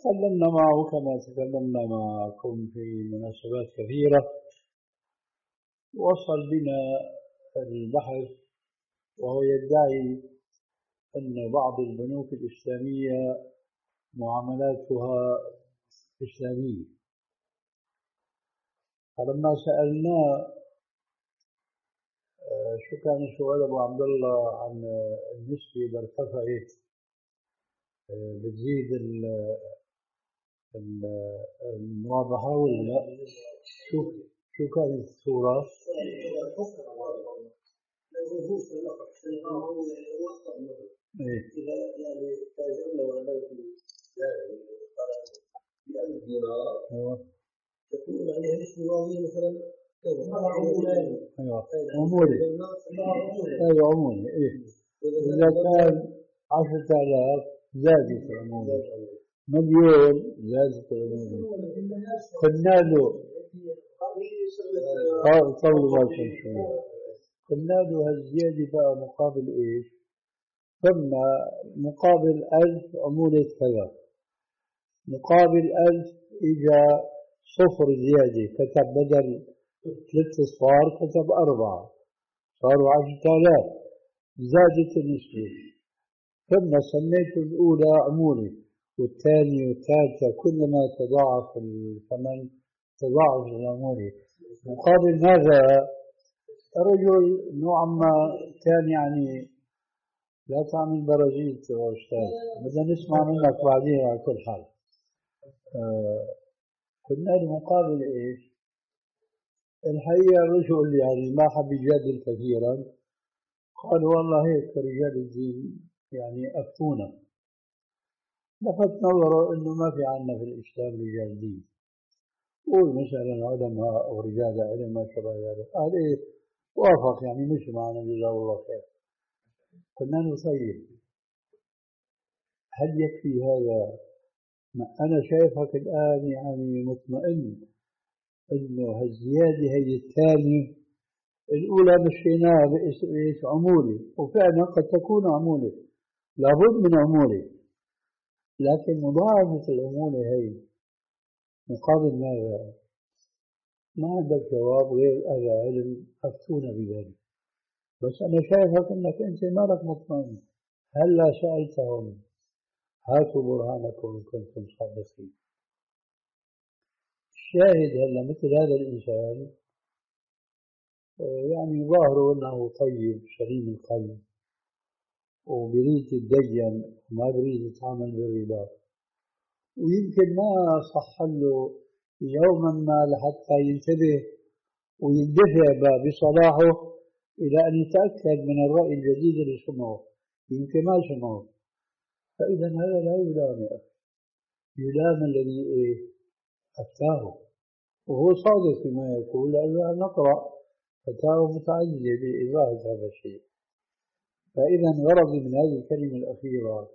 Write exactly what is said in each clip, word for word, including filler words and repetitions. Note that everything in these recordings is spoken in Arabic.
تكلمنا معه كما تكلمنا معكم في مناسبات كثيرة. وصل بنا البحث وهو يدعي أن بعض البنوك الإسلامية معاملاتها إسلامية. فلما سألناه شو كان السؤال أبو عبد الله عن النسبة إذا ارتفعت بتزيد المرابحة ولا لا؟ شو شو كانت الصورة؟ إيه؟ يعني تاجرنا ولا بألف دينار تكون عليها الاستمرارية مثلا ايوه عمولي ايوه عمولي ايه اذا كان عشرة آلاف زادت العمولة، مليون زادت العمولة. قلنا له طول بالكم شوي، قلنا له هالزيادة بقى مقابل ايش؟ قلنا مقابل ألف عمولة كذا، مقابل ألف إجا صفر زيادة، كتب بدل ثلاث أصفار كتب أربعة، صاروا عشرة آلاف، زادت النسبة. ثم سميت الأولى عمولة والثانية والثالثة، كلما تضاعف الثمن تضاعف العمولة. مقابل هذا الرجل نوعا ما كان يعني لا تعمل براجيل يا أستاذ، بدنا نسمع منك بعدين على كل حال. آه قلنا المقابل إيش؟ الحقيقة الرجل يعني ما حب يجادل كثيرا، قال والله هيك رجال الدين يعني أفتونا. لفت نظره إنه ما في عنا في الإسلام رجال دين، قول مثلا علماء أو رجال علم ما شابه ذلك. قال إيه وافق يعني مش معنا جزاه الله خير. قلنا له طيب هل يكفي هذا؟ أنا شايفك الآن يعني مطمئن إنه هالزيادة هي الثانية، الأولى مشيناها بإيش عمولة، وفعلا قد تكون عمولة، لابد من عمولة، لكن مضاعفة العمولة هي مقابل ماذا؟ ما عندك جواب غير أهل علم أفتونا بذلك. بس أنا شايفك أنك أنت مالك مطمئن، هلا سألتهم هاتوا برهانكم إن كنتم صادقين. الشاهد هلا مثل هذا الإنسان يعني ظاهره أنه طيب سليم القلب وبريد يتدين وما بريد يتعامل بالربا، ويمكن ما صح له يوما ما لحتى ينتبه ويندفع بصلاحه إلى أن يتأكد من الرأي الجديد اللي سمعه، يمكن ما سمعه. فإذا هذا لا يلام، يلام الذي إيه أفتاه، وهو صادق فيما يقول، لأنه نقرأ فتاوى متعددة بإبراهة هذا الشيء. فإذا غرضي من هذه الكلمة الأخيرة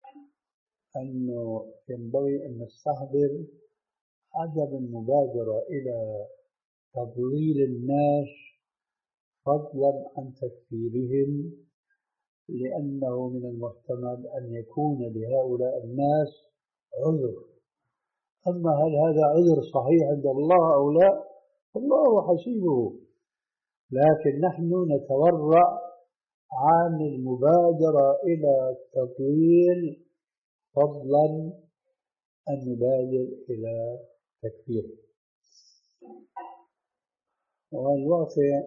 أنه ينبغي أن نستحضر عدم المبادرة إلى تضليل الناس فضلا عن تكفيرهم، لأنه من المحتمل أن يكون لهؤلاء الناس عذر. أما هل هذا عذر صحيح عند الله أو لا؟ الله حسيبه، لكن نحن نتورع عن المبادرة إلى التضليل فضلا أن نبادر إلى تكفيره. والواقع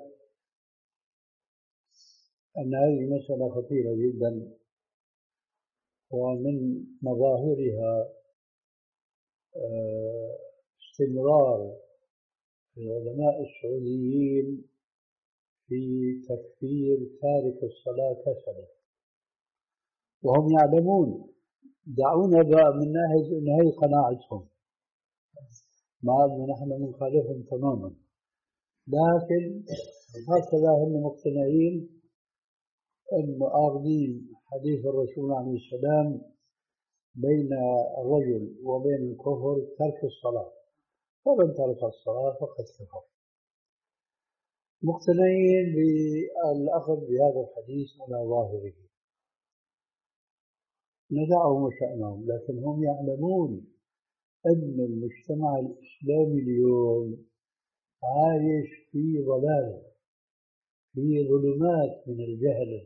أن هذه مسألة خطيرة جدا، ومن مظاهرها استمرار العلماء السعوديين في تكفير تارك الصلاة كسلا، وهم يعلمون. دعونا بقى من ناحية أن هي قناعتهم، مع أنه نحن نخالفهم تماما، لكن هكذا هم مقتنعين أنه آخذين حديث الرسول عليه السلام بين الرجل وبين الكفر ترك الصلاة، فمن ترك الصلاة فقد كفر. مقتنعين بالأخذ بهذا الحديث على ظاهره، ندعهم وشأنهم، لكن هم يعلمون أن المجتمع الإسلامي اليوم عايش في ضلال، في ظلمات من الجهل.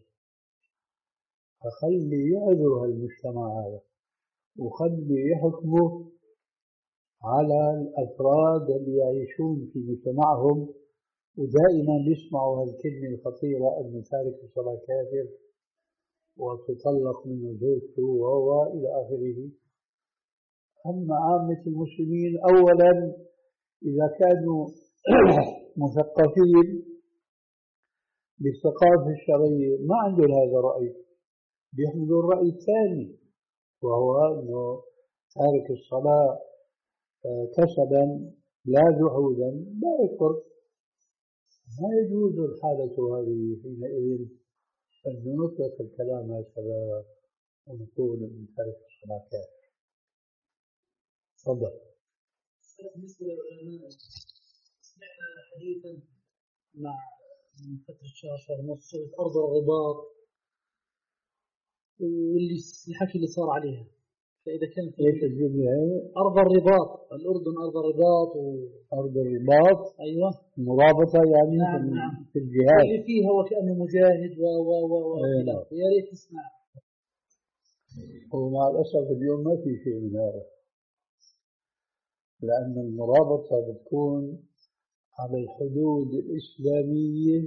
فخلي يعذر هالمجتمع هذا وخلي يحكموا على الأفراد اللي يعيشون في مجتمعهم، ودائما يسمعوا هالكلمة الخطيرة أن تارك الصلاة كافر وتطلق من زوجته وإلى آخره. أما عامة المسلمين أولا إذا كانوا مثقفين بالثقافة الشرعية ما عندهم هذا الرأي، بيحملوا الرأي الثاني وهو أنه تارك الصلاة كسبا لا جحودا لا يكفر. ما يجوز الحالة هذه حينئذ أن نطلق الكلام هكذا ونقول أن تارك الصلاة كافر. تفضل. بالنسبة للعلماء سمعنا حديثا مع من فترة شهر شهر ونص أرض الرباط واللي الحكي اللي صار عليها. فإذا كان في ايش الجملة هي؟ أرض الرباط، الأردن أرض الرباط و... أرض الرباط. أيوة مرابطة يعني. نعم في, نعم. في الجهاد واللي فيها وكأنه مجاهد و و و و أيوة. يا ريت تسمع. ومع الأسف اليوم ما في شيء من هذا، لأن المرابطة بتكون على الحدود الإسلامية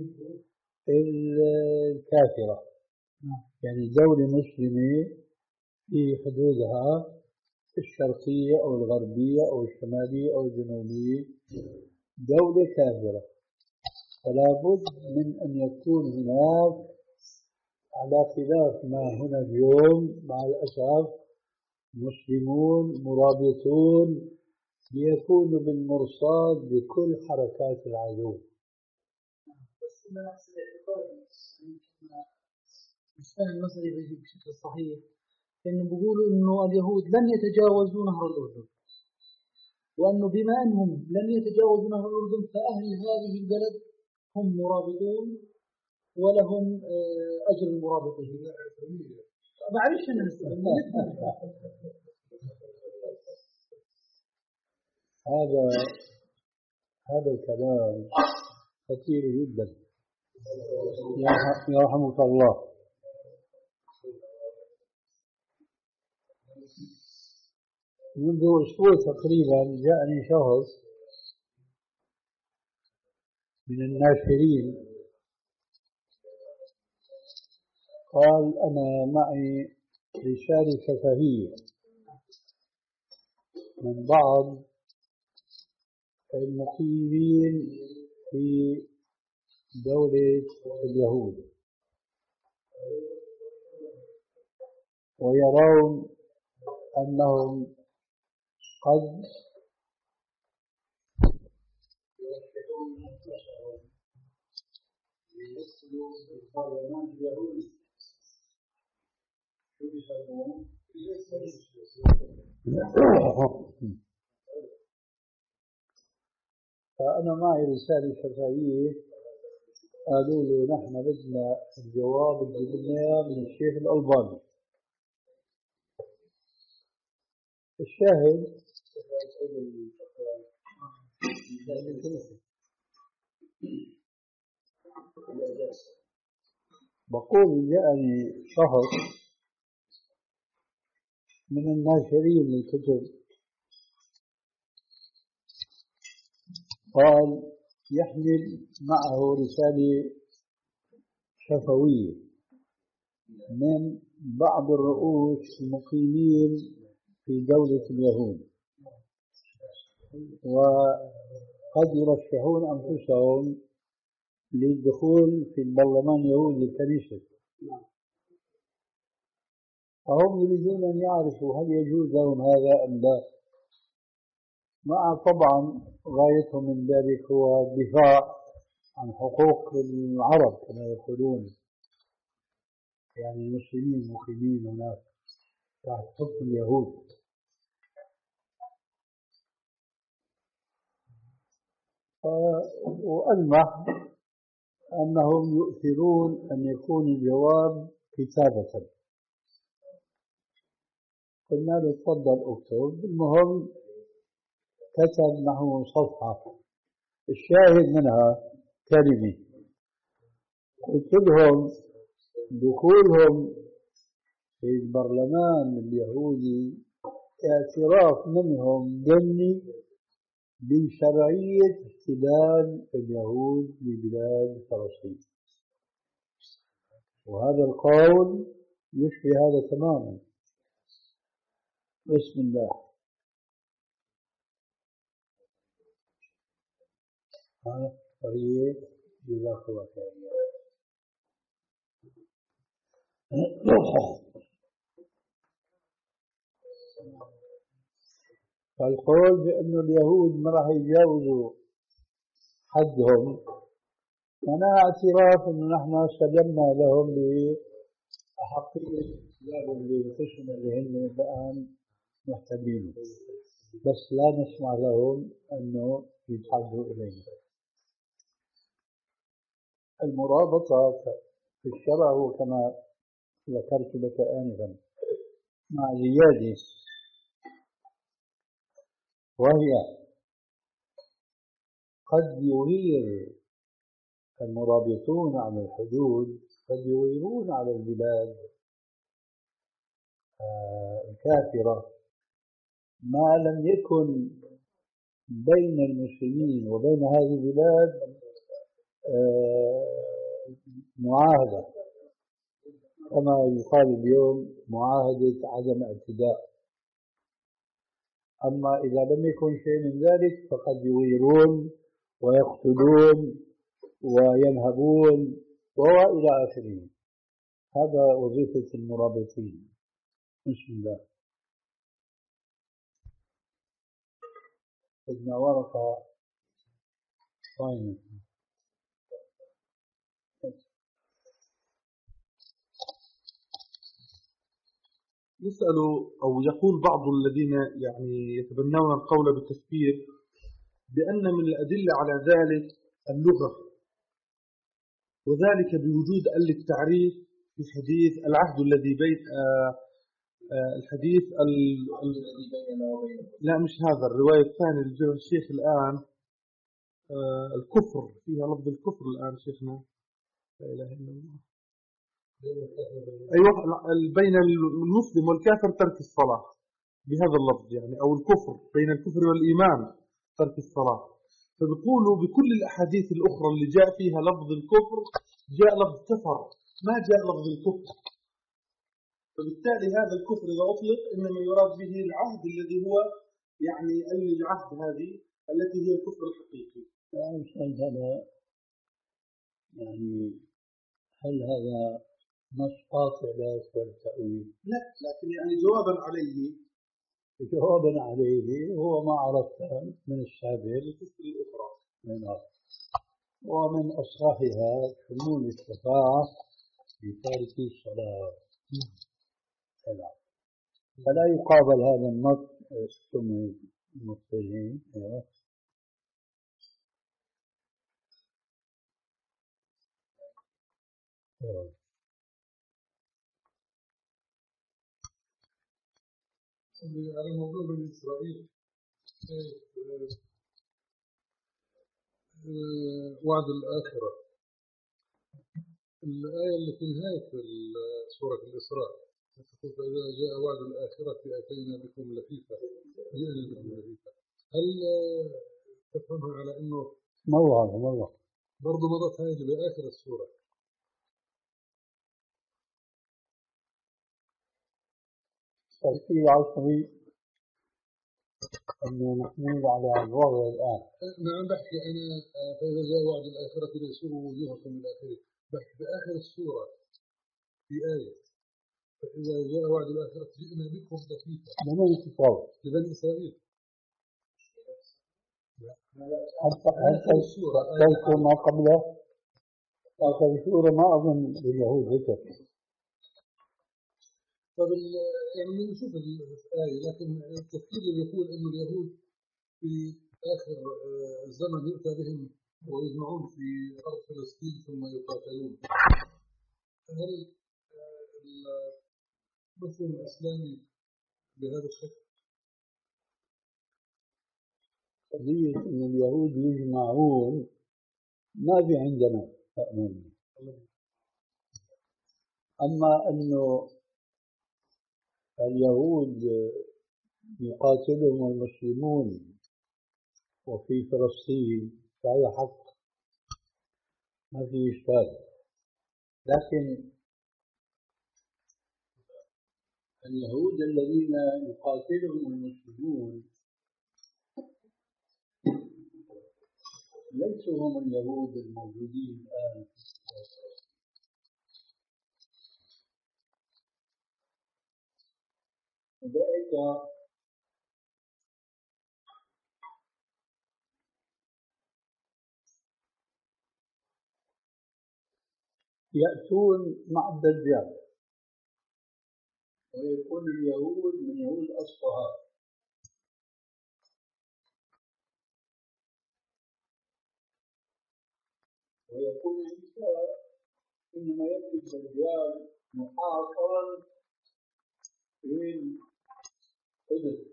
الكافرة. يعني دولة مسلمة في حدودها الشرقية أو الغربية أو الشمالية أو الجنوبية دولة كافرة، فلا بد من أن يكون هناك على خلاف ما هنا اليوم مع الأسف مسلمون مرابطون ليكونوا بالمرصاد لكل حركات العدو. بس ما نفس الاعتقاد مش فاهم المسألة بشكل صحيح، إنه بيقولوا إنه اليهود لن يتجاوزوا نهر الأردن، وأنه بما أنهم لن يتجاوزوا نهر الأردن فأهل هذه البلد هم مرابطون ولهم أجر المرابطين. معلش أنا هذا هذا الكلام خطير جدا. يرحمك الله. منذ أسبوع تقريبا جاءني شخص من الناشرين قال أنا معي رسالة شفهية من بعض المقيمين في دولة اليهود ويرون أنهم قد يوشكون أنفسهم ليدخلوا البرلمان اليهودي. شو بيسموه؟ فأنا معي رسالة شفهية قالوا له نحن بدنا الجواب اللي بدنا من الشيخ الألباني. الشاهد بقول جاءني شخص من الناشرين للكتب قال يحمل معه رسالة شفوية من بعض الرؤوس المقيمين في دولة اليهود وقد يرشحون أنفسهم للدخول في البرلمان اليهودي الكنيسة، فهم يريدون أن يعرفوا هل يجوز لهم هذا أم لا، مع طبعا غايتهم من ذلك هو الدفاع عن حقوق العرب كما يقولون، يعني المسلمين المقيمين هناك تحت حكم اليهود. وألمح أنهم يؤثرون أن يكون الجواب كتابة. قلنا له تفضل اكتب. المهم كتب نحو صفحة الشاهد منها كلمة. قلت لهم دخولهم في البرلمان اليهودي اعتراف منهم ضمني بشرعية احتلال اليهود لبلاد فلسطين، وهذا القول يشبه هذا تماما. بسم الله. هذا طريق جزاك الله خير. فالقول بأن اليهود ما راح يتجاوزوا حدهم معناها اعتراف أنه نحن سلمنا لهم بأحقية احتلالهم لقسم اللي هم الآن محتلينه، بس لا نسمع لهم أنه يتحدوا إلينا. المرابطة في الشرع هو كما ذكرت لك آنفا مع زيادة، وهي قد يغير المرابطون على الحدود، قد يغيرون على البلاد الكافرة ما لم يكن بين المسلمين وبين هذه البلاد معاهدة، كما يقال اليوم معاهدة عدم اعتداء. أما إذا لم يكن شيء من ذلك فقد يغيرون ويقتلون وينهبون وإلى آخره. هذا وظيفة المرابطين. بسم الله. سيدنا ورقة صايمة. يسأل أو يقول بعض الذين يعني يتبنون القول بالتفكير بأن من الأدلة على ذلك اللغة، وذلك بوجود ال التعريف في حديث العهد الذي بين آآ آآ الحديث ال لا مش هذا، الرواية الثانية اللي جاء الشيخ الآن الكفر، فيها لفظ الكفر الآن شيخنا، لا إله إلا الله. أيوة، بين المسلم والكافر ترك الصلاة بهذا اللفظ يعني، أو الكفر بين الكفر والإيمان ترك الصلاة. فبيقولوا بكل الأحاديث الأخرى اللي جاء فيها لفظ الكفر جاء لفظ كفر، ما جاء لفظ الكفر. فبالتالي هذا الكفر إذا أطلق إنما يراد به العهد الذي هو يعني أي العهد هذه التي هي الكفر الحقيقي. يعني هذا يعني هل هذا نص قاطع لا يقبل التأويل؟ لا، لكن يعني جوابا عليه جوابا عليه هو ما عرفت من السابق الكفر الأخرى من أصل، ومن أصحابها شمول الشفاعة في تارك الصلاة. فلا يقابل هذا النص ثم المصطلحين. أيوه. أيوه. على موضوع بني إسرائيل وعد الآخرة، الآية اللي في نهاية سورة الإسراء تقول فإذا جاء وعد الآخرة أتينا بكم لفيفا، جئنا بكم لفيفا. هل تفهمها على أنه موعظة موعظة برضو مرت هذه بآخر السورة؟ تفسير عصري أنه محمول على الوضع الآن. نعم بحكي أنا فإذا جاء وعد الآخرة ليسروا وجوهكم إلى آخره، بحكي بآخر السورة في آية فإذا جاء وعد الآخرة جئنا بكم لفيفا. لمن يتصور؟ لبني إسرائيل. حتى حتى تذكر ما قبله آخر السورة ما أظن اليهود ذكر. طب يعني نشوف الآية، لكن التفكير اللي يقول إنه اليهود في آخر الزمن يؤتى بهم ويجمعون في أرض فلسطين ثم يقاتلون، هل المفهوم الإسلامي بهذا الشكل؟ قضية أن اليهود يجمعون ما في عندنا تأمين. أما أنه اليهود يقاتلهم المسلمون وفي فلسطين فهذا حق ما في إشكال، لكن اليهود الذين يقاتلهم المسلمون ليسوا هم اليهود الموجودين الآن، أولئك يأتون مع الدجال ويكون اليهود من يهود أصفهان، ويكون عيسى إنما يأتي الدجال محاصرا في القدس.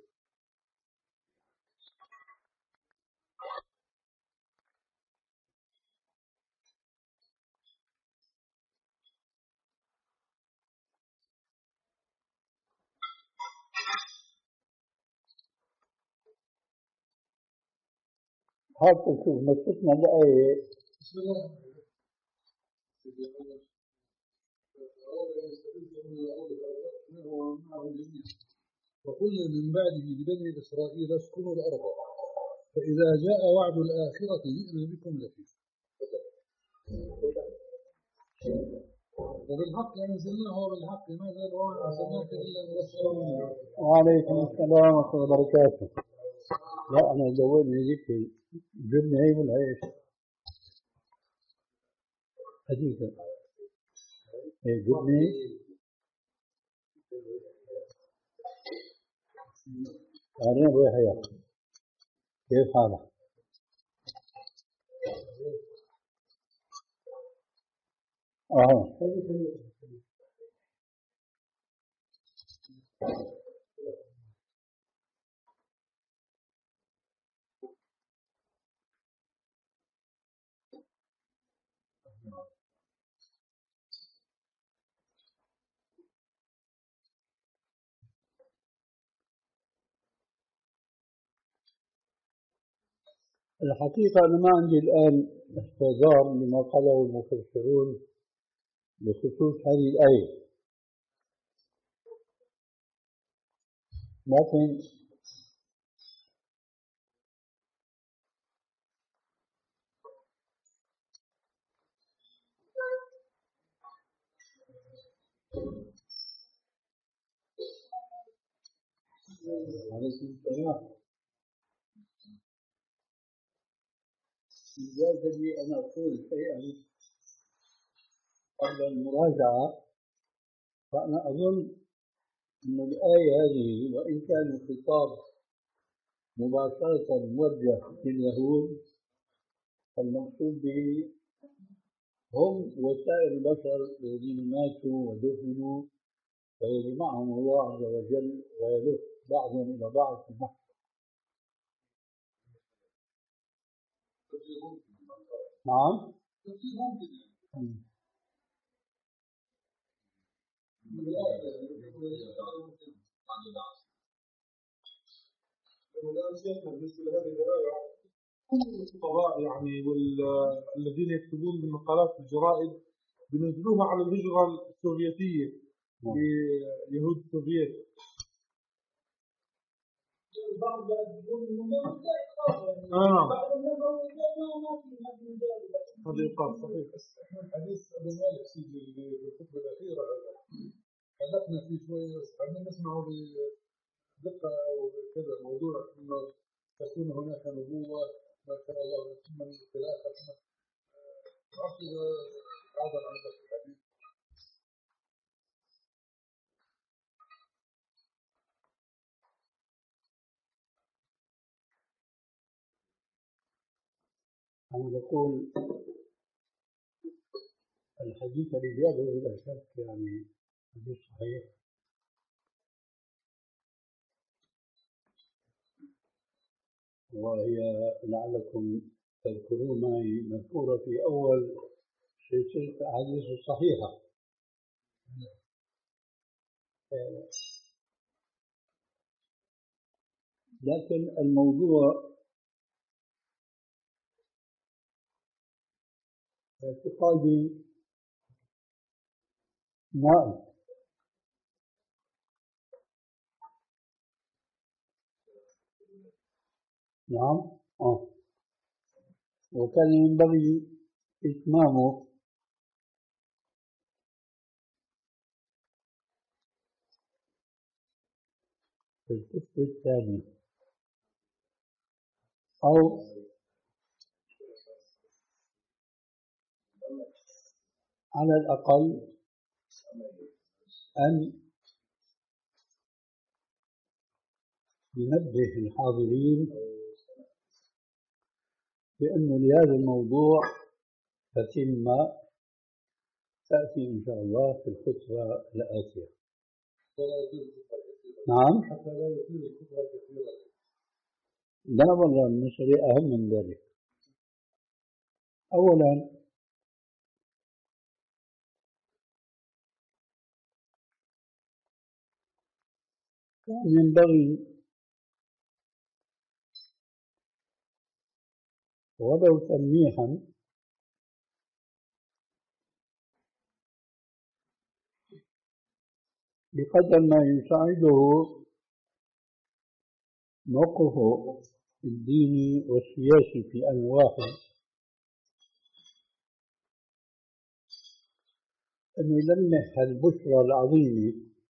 هذا شوف مسكنا الآية وقلنا من بعده لبني إسرائيل اسكنوا الأرض فإذا جاء وعد الآخرة جئنا بكم لفيفا وبالحق أنزلناه وبالحق ماذا وما أرسلناك إلا مبشرا. وعليكم السلام ورحمة الله وبركاته. لا أنا زودني ذكر جبني هي من عيش حديثا هي جبني أهلين أبو يحيى، كيف حالك؟ آه الحقيقة أنا ما عندي الآن استعذار لما قاله المفسرون بخصوص هذه الآية، لكن عليكم السلام إجازة لي أن أقول شيئا قبل المراجعة. فأنا أظن أن الآية هذه وإن كان الخطاب مباشرة موجه لليهود فالمقصود به هم وسائر البشر الذين ماتوا ودفنوا فيجمعهم الله عز وجل ويلف بعضهم إلى بعض في المحشر. نعم الخطباء يعني والذين يكتبون بالمقالات في الجرائد بينزلوها على الهجرة السوفيتية ليهود السوفيت. آه هذا يقال صحيح. حديث أبو مالك سيدي بالخطبة الأخيرة حلقنا فيه شوية بس حابين نسمعه بدقة وكذا موضوع إنه تكون هناك نبوة ما شاء الله ثم الخلافة أعطي هذا عندك الحديث. أنا بقول الحديث الإجابة بلا شك يعني حديث صحيح، وهي لعلكم تذكرون معي مذكورة في أول سلسلة الأحاديث الصحيحة. لكن الموضوع اعتقادي نائب. نعم. آه. وكان ينبغي إتمامه في الكتب الثاني، أو على الأقل أن ينبه الحاضرين بأنه لهذا الموضوع تتمة تأتي إن شاء الله في الخطبة الآتية. نعم. حتى لا يصير الخطبة كثيرة. لا والله المسألة أهم من ذلك. أولا ينبغي ولو تلميحا بقدر ما يساعده موقفه الديني والسياسي في آن واحد، أن يلمح البشرى العظيمة،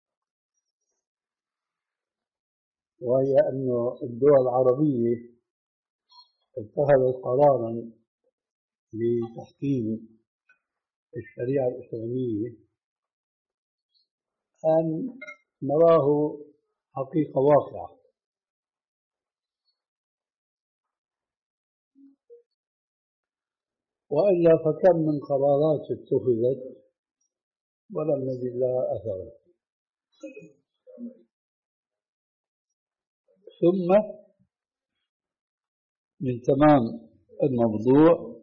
وهي أن الدول العربية اتخذت قرارا لتحكيم الشريعة الإسلامية أن نراه حقيقة واقعة. وإلا فكم من قرارات اتخذت ولم نجد لها أثرا. ثم من تمام الموضوع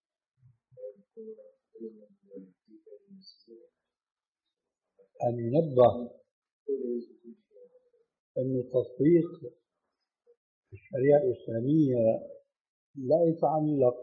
أن ينبه أن تطبيق الشريعة الإسلامية لا يتعلق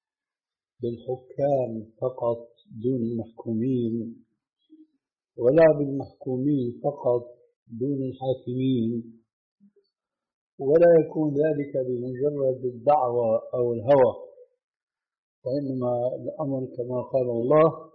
بالحكام فقط دون المحكومين، ولا بالمحكومين فقط دون الحاكمين، ولا يكون ذلك بمجرد الدعوة أو الهوى، وإنما الأمر كما قال الله: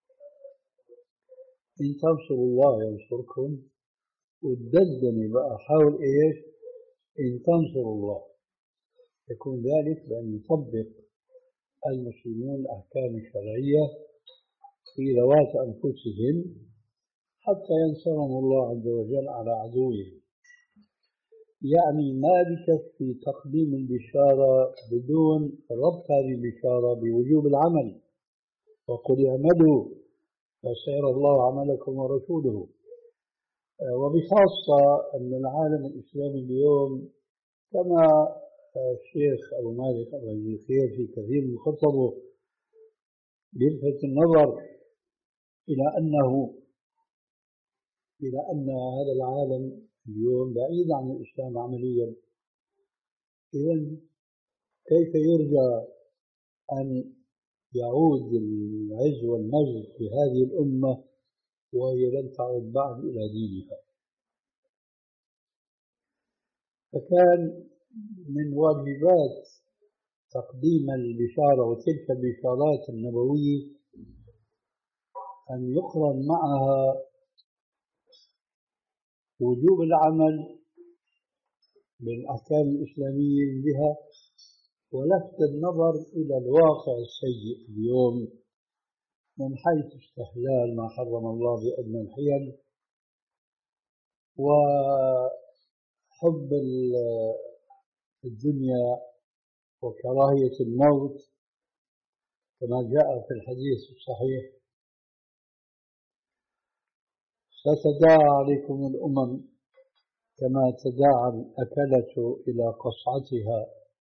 إن تنصروا الله ينصركم. والدندني بقى حاول إيش؟ إن تنصروا الله. يكون ذلك بأن يطبق المسلمون الأحكام الشرعية في ذوات أنفسهم حتى ينصرهم الله عز وجل على عدوهم. يعني ما بكفي تقديم البشارة بدون ربط هذه البشارة بوجوب العمل، وقل اعملوا فسيرى الله عملكم ورسوله. وبخاصة أن العالم الإسلامي اليوم كما الشيخ أبو مالك الله يجزيه خير في كثير من خطبه يلفت النظر إلى أنه إلى أن هذا العالم اليوم بعيد عن الإسلام عمليا. إذن كيف يرجى أن يعود العز والمجد في هذه الأمة وهي لن تعود بعد إلى دينها؟ فكان من واجبات تقديم البشارة وتلك البشارات النبوية أن يقرن معها وجوب العمل بالأحكام الإسلامية بها، ولفت النظر إلى الواقع السيء اليوم من حيث استحلال ما حرم الله بأدنى الحيل، وحب الدنيا وكراهية الموت كما جاء في الحديث الصحيح: ستداعى عليكم الأمم كما تداعى الأكلة إلى قصعتها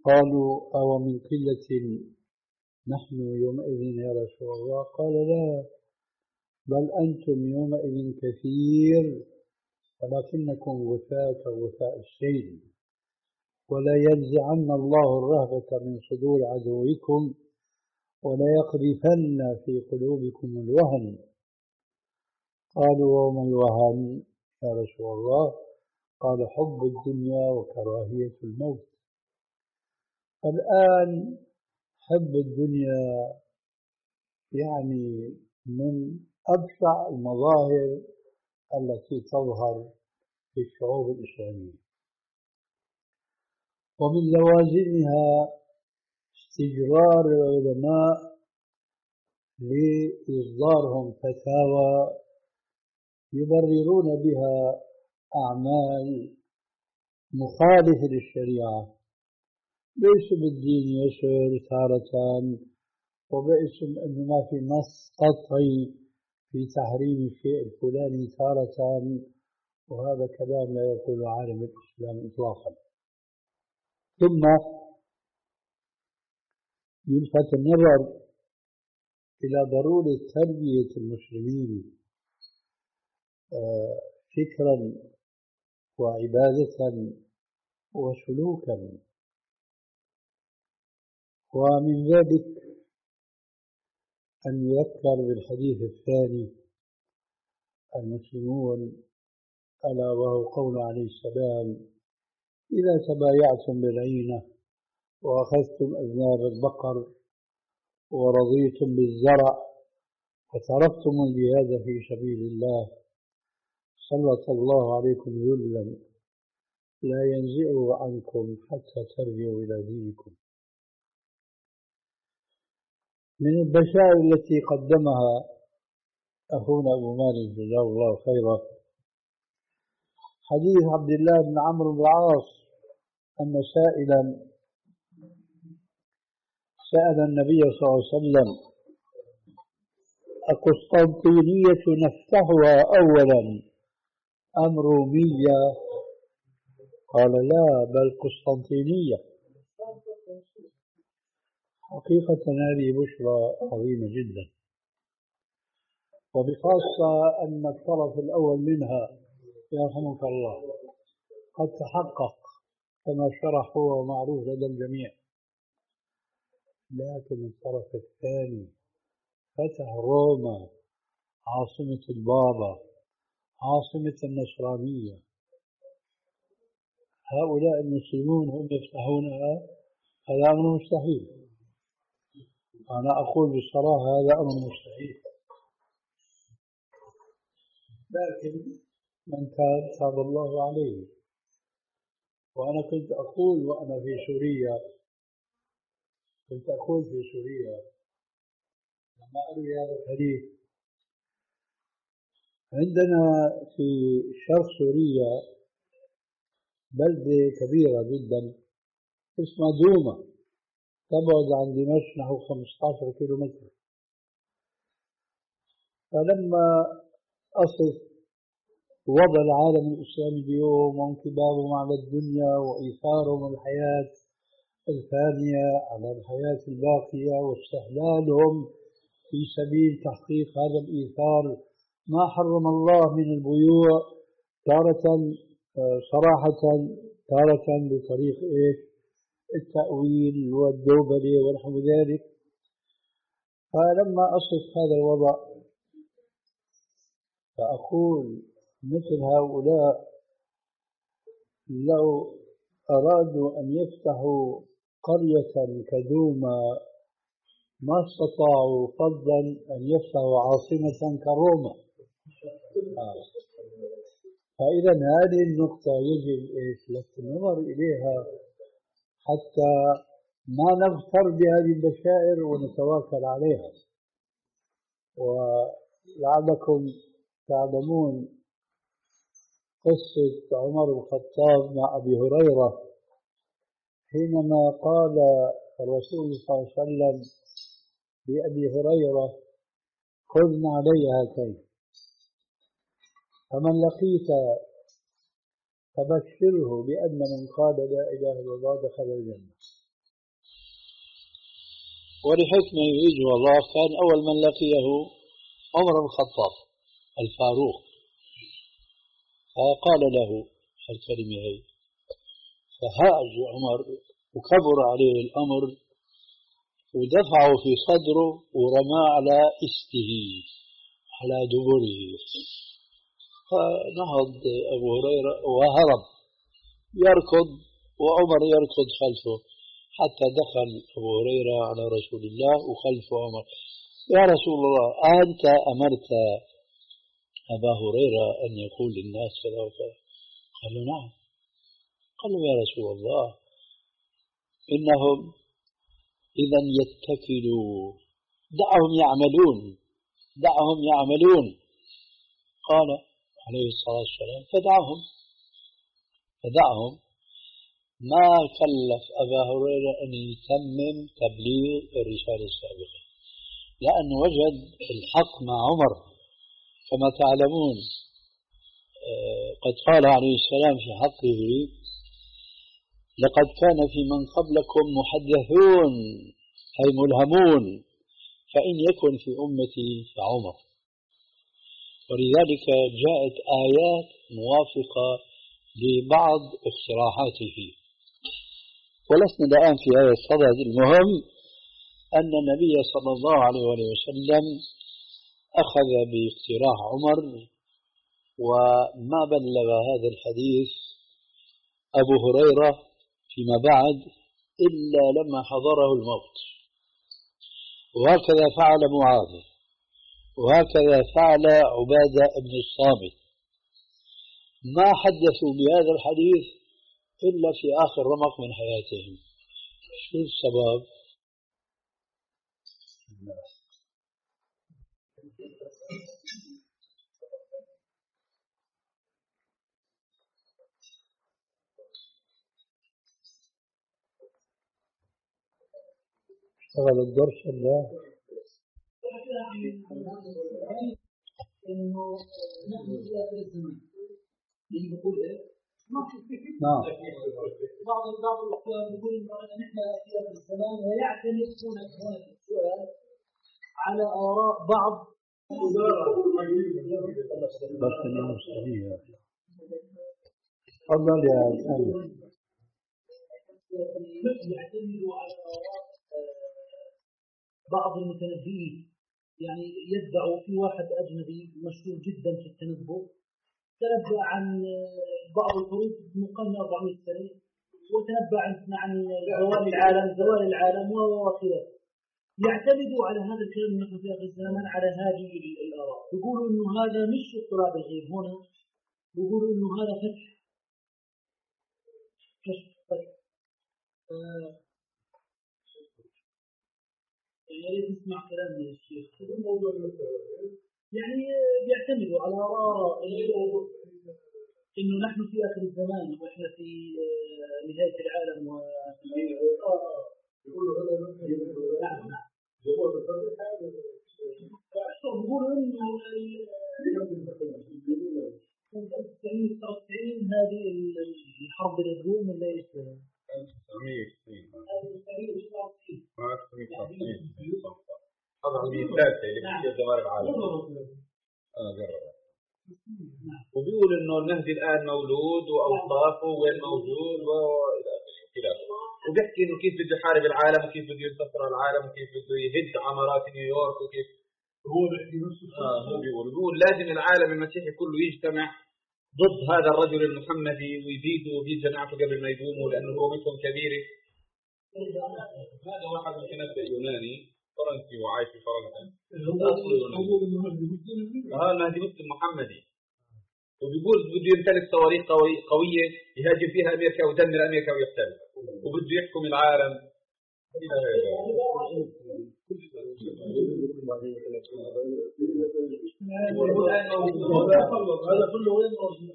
قالوا أو من قلة نحن يومئذ يا رسول الله؟ قال لا، بل أنتم يومئذ كثير ولكنكم غثاء كغثاء السيل، ولا ينزعن الله الرهبة من صدور عدوكم ولا يقذفن في قلوبكم الوهن. قالوا وما الوهن يا رسول الله؟ قال حب الدنيا وكراهية الموت. الآن حب الدنيا يعني من أبشع المظاهر التي تظهر في الشعوب الإسلامية، ومن لوازمها استجرار العلماء لإصدارهم فتاوى يبررون بها أعمال مخالفة للشريعة باسم الدين يسر تارة، وباسم أنه ما في نص قطعي في تحريم الشيء الفلاني تارة، وهذا كلام لا يقول عالم الإسلام إطلاقا. ثم يلفت النظر إلى ضرورة تربية المسلمين فكرا وعبادة وسلوكا، ومن ذلك أن يذكر بالحديث الثاني المسلمون ألا وهو قول عليه السلام إذا تبايعتم بالعينة وأخذتم أذناب البقر ورضيتم بالزرع وتركتم الجهاد في سبيل الله سلط الله عليكم ذلا لا ينزعه عنكم حتى ترجعوا إلى دينكم. من البشائر التي قدمها أخونا أبو مالك جزاه الله خيرا حديث عبد الله بن عمرو بن العاص أن سائلا سأل النبي صلى الله عليه وسلم أقسطنطينية نفتحها أولا أم رومية؟ قال لا، بل قسطنطينية. حقيقة هذه بشرى عظيمة جدا، وبخاصة أن الطرف الأول منها يرحمك الله قد تحقق كما شرح هو معروف لدى الجميع، لكن الطرف الثاني فتح روما عاصمة البابا عاصمة النصرانية، هؤلاء المسلمون هم يفتحونها؟ هذا أمر مستحيل. أنا أقول بصراحة هذا أمر مستحيل، لكن من تاب تاب الله عليه. وأنا كنت أقول وأنا في سوريا كنت أقول في سوريا لما أروي هذا الحديث، عندنا في شرق سوريا بلدة كبيرة جدا اسمها دوما، تبعد عن دمشق نحو خمسة عشر كيلو متر. فلما أصف وضع العالم الإسلامي اليوم وانكبابهم على الدنيا وإيثارهم الحياة الفانية على الحياة الباقية واستحلالهم في سبيل تحقيق هذا الإيثار ما حرم الله من البيوع تارة صراحة تارة بطريق إيش التأويل والدوبلة ونحو ذلك. فلما أصف هذا الوضع فأقول مثل هؤلاء لو أرادوا أن يفتحوا قرية كدوما ما استطاعوا فضلا أن يفتحوا عاصمة كروما. آه. فإذا هذه النقطة يجب لفت النظر إليها حتى ما نغتر بهذه البشائر ونتواكل عليها. ولعلكم تعلمون قصة عمر بن الخطاب مع أبي هريرة حينما قال الرسول صلى الله عليه وسلم لأبي هريرة خذنا علي هاتين فمن لقيت فبشره بأن من قال لا إله إلا الله دخل الجنة. ولحكمة يريده الله كان أول من لقيه عمر بن الخطاب الفاروق، فقال له الكلمة هي، فهاج عمر وكبر عليه الأمر ودفعه في صدره ورماه على إسته على دبره، فنهض أبو هريرة وهرب يركض وعمر يركض خلفه، حتى دخل أبو هريرة على رسول الله وخلفه عمر: يا رسول الله أنت أمرت أبا هريرة أن يقول للناس كذا وكذا؟ قالوا نعم. قالوا يا رسول الله إنهم إذا يتكلوا، دعهم يعملون دعهم يعملون. قال عليه الصلاة والسلام فدعهم فدعهم ما كلف أبا هريرة أن يتمم تبليغ الرسالة السابقة، لأنه وجد الحق مع عمر. كما تعلمون قد قال عليه السلام في حقه: لقد كان في من قبلكم محدثون أي ملهمون، فإن يكن في أمتي فعمر. ولذلك جاءت آيات موافقة لبعض اقتراحاته. ولسنا الآن في هذا الصدد، المهم أن النبي صلى الله عليه وسلم أخذ باقتراح عمر، وما بلغ هذا الحديث أبو هريرة فيما بعد إلا لما حضره الموت. وهكذا فعل معاذ، وهكذا فعل عبادة بن الصامت، ما حدثوا بهذا الحديث إلا في آخر رمق من حياتهم. شو السبب؟ اشتغل الدرس الله إنه نحن في آخر الزمان اللي بقول إيه؟ نعم. بعض بعض الأحيان بيقول إنه نحن في آخر الزمان، ويعتمد هنا هنا في السؤال على آراء بعض بس اليوم صحيح. تفضل يا سامي. يعتمد على آراء بعض المتنبئين، يعني يدعوا في واحد أجنبي مشهور جدا في التنبؤ تنبأ عن بعض الحروب من قرن أربعمائة سنة، وتنبأ عن زوال العالم زوال العالم وخلافه. يعتمدوا على هذا الكلام نحن في آخر الزمان على هذه الآراء، يقولوا إنه هذا مش اضطراب الغيب، هنا يقولوا إنه هذا فتح كشف فتح. آه يا ريت نسمع كلام من الشيخ. يعني بيعتمدوا على آراء إنه نحن في آخر الزمان وإحنا في نهاية العالم و نعم نعم. يقولوا إنه تسعين هذه الحرب الهجوم ولا إيش؟ هذا عملية ثالثة اللي بتصير دوار العالم. آه جرب. وبيقول إنه المهدي الآن مولود وأوصافه وين موجود وإلى آخره. وبيحكي إنه كيف بده يحارب العالم وكيف بده ينتصر على العالم وكيف بده يهد عمارات نيويورك وكيف هو بيحكي نفسه. آه هو بيقول بيقول لازم العالم المسيحي كله يجتمع ضد هذا الرجل المحمدي ويزيدوا ويزيد جماعته قبل ما يقوموا لأنه قومتهم كبيرة. هذا واحد متنبئ يوناني فرنسي وعايش في فرنسا. ها المهدي مسلم محمدي، وبيقول بده يمتلك صواريخ قوية يهاجم فيها أمريكا ويدمر أمريكا ويحتل، وبده يحكم العالم. هذا كله وين موجود؟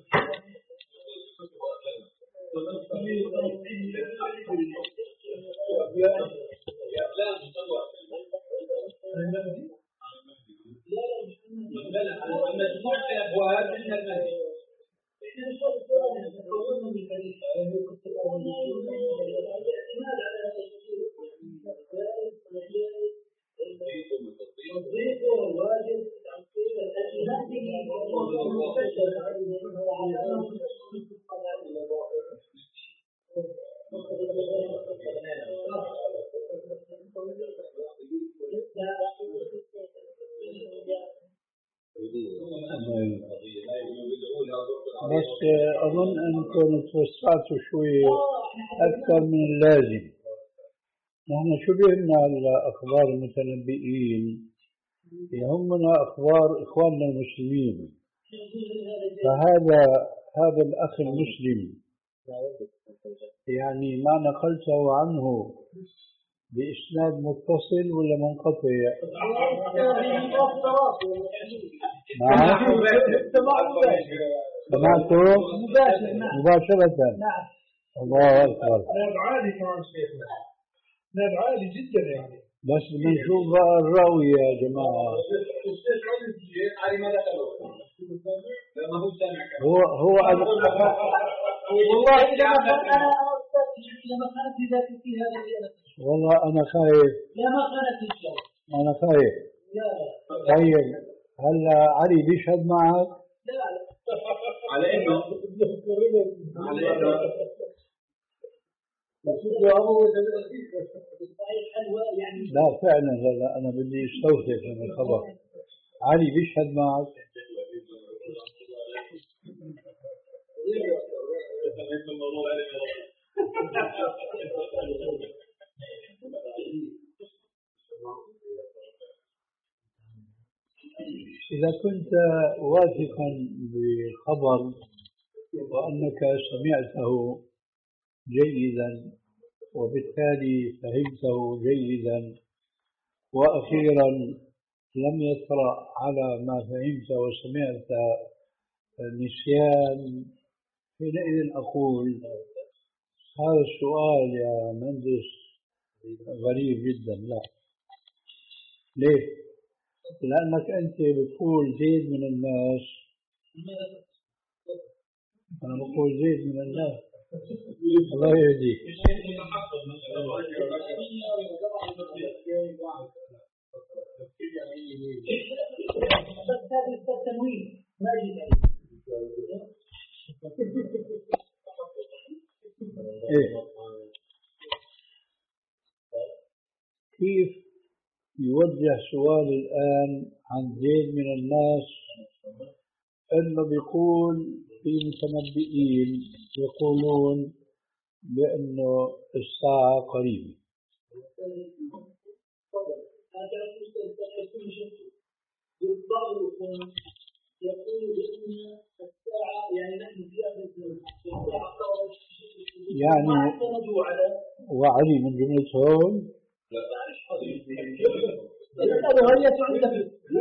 أظن أنكم توسعتوا شوي أكثر من اللازم. نحن شبهنا على أخبار المتنبئين، يهمنا أخبار إخواننا المسلمين. فهذا هذا الأخ المسلم يعني ما نقلته عنه بإسناد متصل ولا منقطع؟ نعم سمعته مباشرة. الله أكبر. نائب عالي كمان شيخنا، نائب عالي جدا يعني. بس بنشوف بقى الراوي يا جماعة. الشيخ علي ما دخلوا لما هو سامع هو هو والله إذا ما كان أنا إذا ما كانت ذاك في هذا الشيء والله أنا خايف. لا ما كانت إن شاء الله. أنا خايف. لا. طيب هلا علي بيشهد معك؟ لا لا. على إنه على إنه لا فعلا. هلا أنا بدي استوثق من الخبر. علي بيشهد معك؟ إذا كنت واثقا بخبر وأنك سمعته جيدا وبالتالي فهمته جيدا وأخيرا لم يطرأ على ما فهمت وسمعت نسيان، حينئذ أقول هذا السؤال يا مهندس غريب جدا. لا، ليه؟ لأنك أنت بتقول زيد من الناس، أنا بقول زيد من الناس. الله يهديك. إيه؟ كيف يوجه سؤال الآن عن زيد من الناس أنه بيقول في متنبئين يقولون بأنه الساعة قريبة؟ يعني وعلي من جملتهم؟ هل يسعد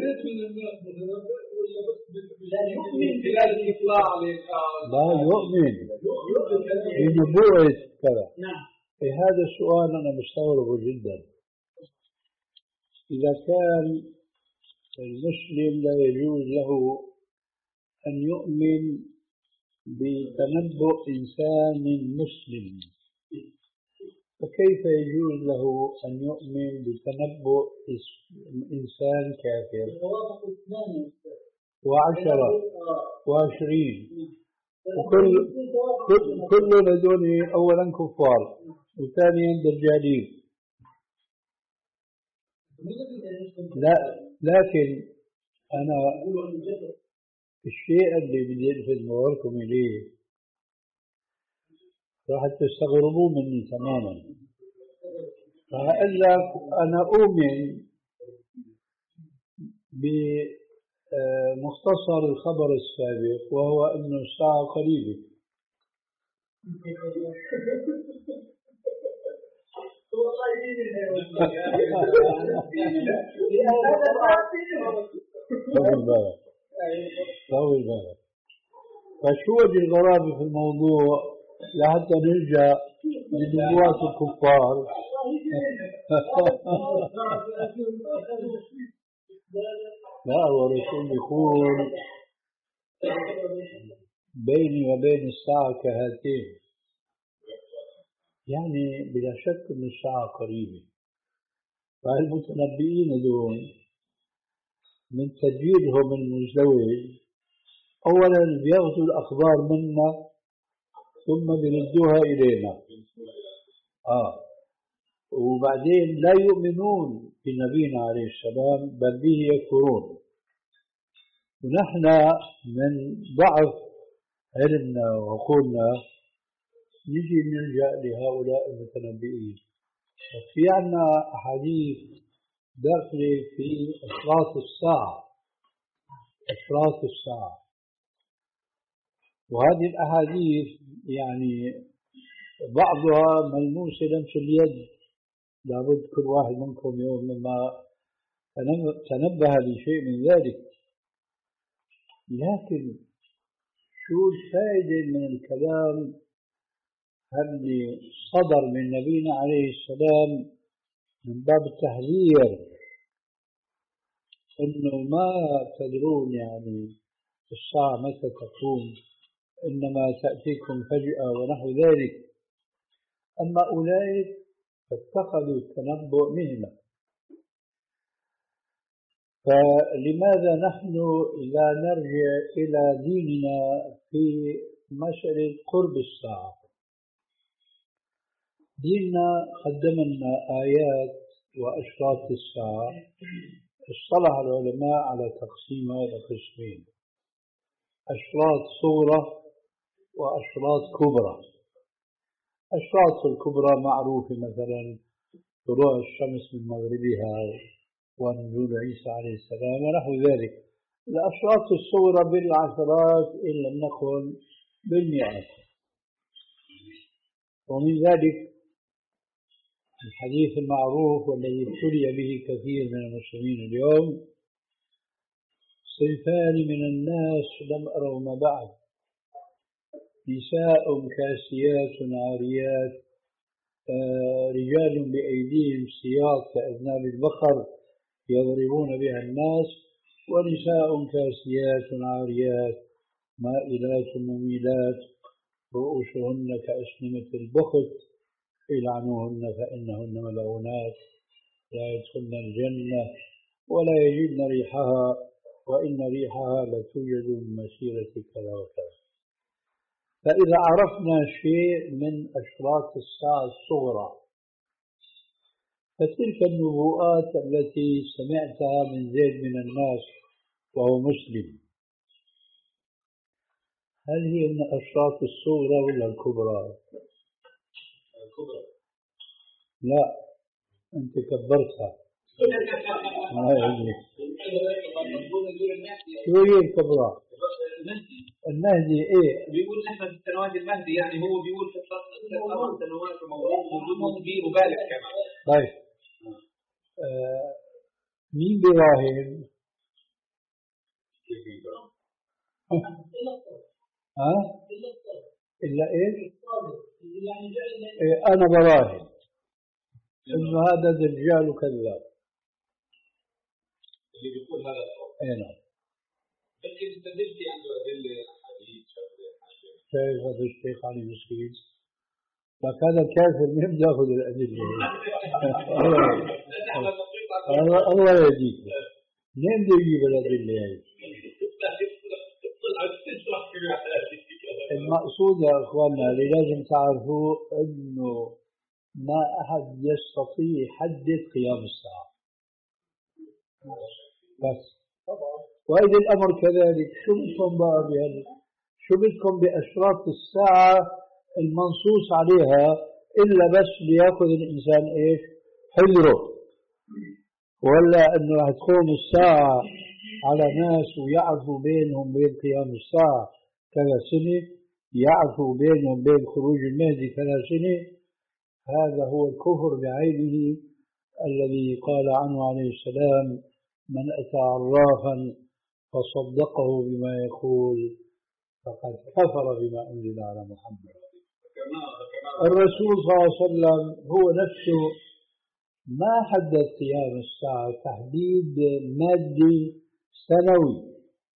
لا يؤمن بنبوة كذا. في هذا السؤال أنا مستغرب جدا. إذا كان المسلم لا يجوز له أن يؤمن بتنبؤ إنسان مسلم، فكيف يجوز له أن يؤمن بتنبؤ إنسان كافر؟ وعشرة وعشرين وكل كل كل هذول أولا كفار وثانيا دجالين. لا لكن أنا الشيء اللي بدي ألفت نظركم إليه راح تستغربوا مني تماما. فأقول لك أنا أؤمن بمختصر الخبر السابق وهو أن الساعة قريبة. طول بالك طول بالك. فشو وجه الغرابة في الموضوع لحتى نرجع لنبوات الكفار؟ لا، والرسول يقول بيني وبين الساعة كهاتين، يعني بلا شك أن الساعة قريبة. فالمتنبئين دون من تجويدهم المزدوج أولا بياخذوا الأخبار منا ثم بيردوها إلينا، آه وبعدين لا يؤمنون بنبينا عليه السلام بل به يكفرون. ونحن من ضعف علمنا وعقولنا نجي نلجأ لهؤلاء المتنبئين. في عنا أحاديث داخلة في أشراط الساعة، أشراط الساعة، وهذه الأحاديث يعني بعضها ملموسة لمس اليد، لابد كل واحد منكم يوم لما تنبه لشيء من ذلك. لكن شو الفائدة من الكلام اللي صدر من نبينا عليه السلام من باب التحذير انه ما تدرون يعني الساعة متى تقوم، انما تأتيكم فجأة ونحو ذلك. اما اولئك فاتخذوا التنبؤ مهنة، فلماذا نحن لا نرجع الى ديننا في مسألة قرب الساعة؟ ديننا قدم لنا آيات وأشراط الساعة. اصطلح العلماء على تقسيمها إلى قسمين: أشراط صغرى وأشراط كبرى. أشراط الكبرى معروفة، مثلا طلوع الشمس من مغربها ونزول عيسى عليه السلام ونحو ذلك. الأشراط الصغرى بالعشرات إن لم نقل بالمئات. ومن ذلك الحديث المعروف والذي ابتلي به كثير من المسلمين اليوم: صنفان من الناس لم أروا ما بعد، نساء كاسيات عاريات، آه رجال بأيديهم سياط كأذناب البقر يضربون بها الناس، ونساء كاسيات عاريات مائلات مميلات رؤوسهن كأسنمة البخت العنوهن فإنهن ملعونات لا يدخلن الجنة ولا يجدن ريحها وإن ريحها لتوجد من مسيرة كذا وكذا. فإذا عرفنا شيء من أشراط الساعة الصغرى فتلك النبوءات التي سمعتها من زيد من الناس وهو مسلم، هل هي من أشراط الصغرى ولا الكبرى؟ الكبرى. لا، أنت كبرتها. ما يعني شو هي الكبرى؟ المهدي إيه؟ بيقول نحن في السنوات المهدي، يعني هو بيقول في ثلاث سنوات وموجود كبير وبالغ كمان. طيب آه مين براهن؟ ها؟ إلا إيش؟ إيه أنا براهن إنه هذا دجال كذاب. اللي بيقول هذا الصوت. إيه نعم. لكن استدلتي عنده أدلة حديث شايف هذا الشيخ علي مسكين؟ لك هذا كافر مهم ياخذ الأدلة. الله الله يهديك. منين بده يجيب الأدلة هاي؟ المقصود يا إخواننا اللي لازم تعرفوا إنه ما أحد يستطيع يحدد قيام الساعة بس. وإذا الأمر كذلك شو بدكم بقى بهذا؟ شو بدكم بأشراط الساعة المنصوص عليها إلا بس ليأخذ الإنسان إيش؟ حذره، ولا إنه راح تقوم الساعة على ناس ويعرفوا بينهم بين قيام الساعة كذا سنة، يعرفوا بينهم بين خروج المهدي كذا سنة. هذا هو الكفر بعينه الذي قال عنه عليه السلام: من أتى عرافا فصدقه بما يقول فقد كفر بما أنزل على محمد. الرسول صلى الله عليه وسلم هو نفسه ما حدد قيام الساعة تحديد مادي سنوي،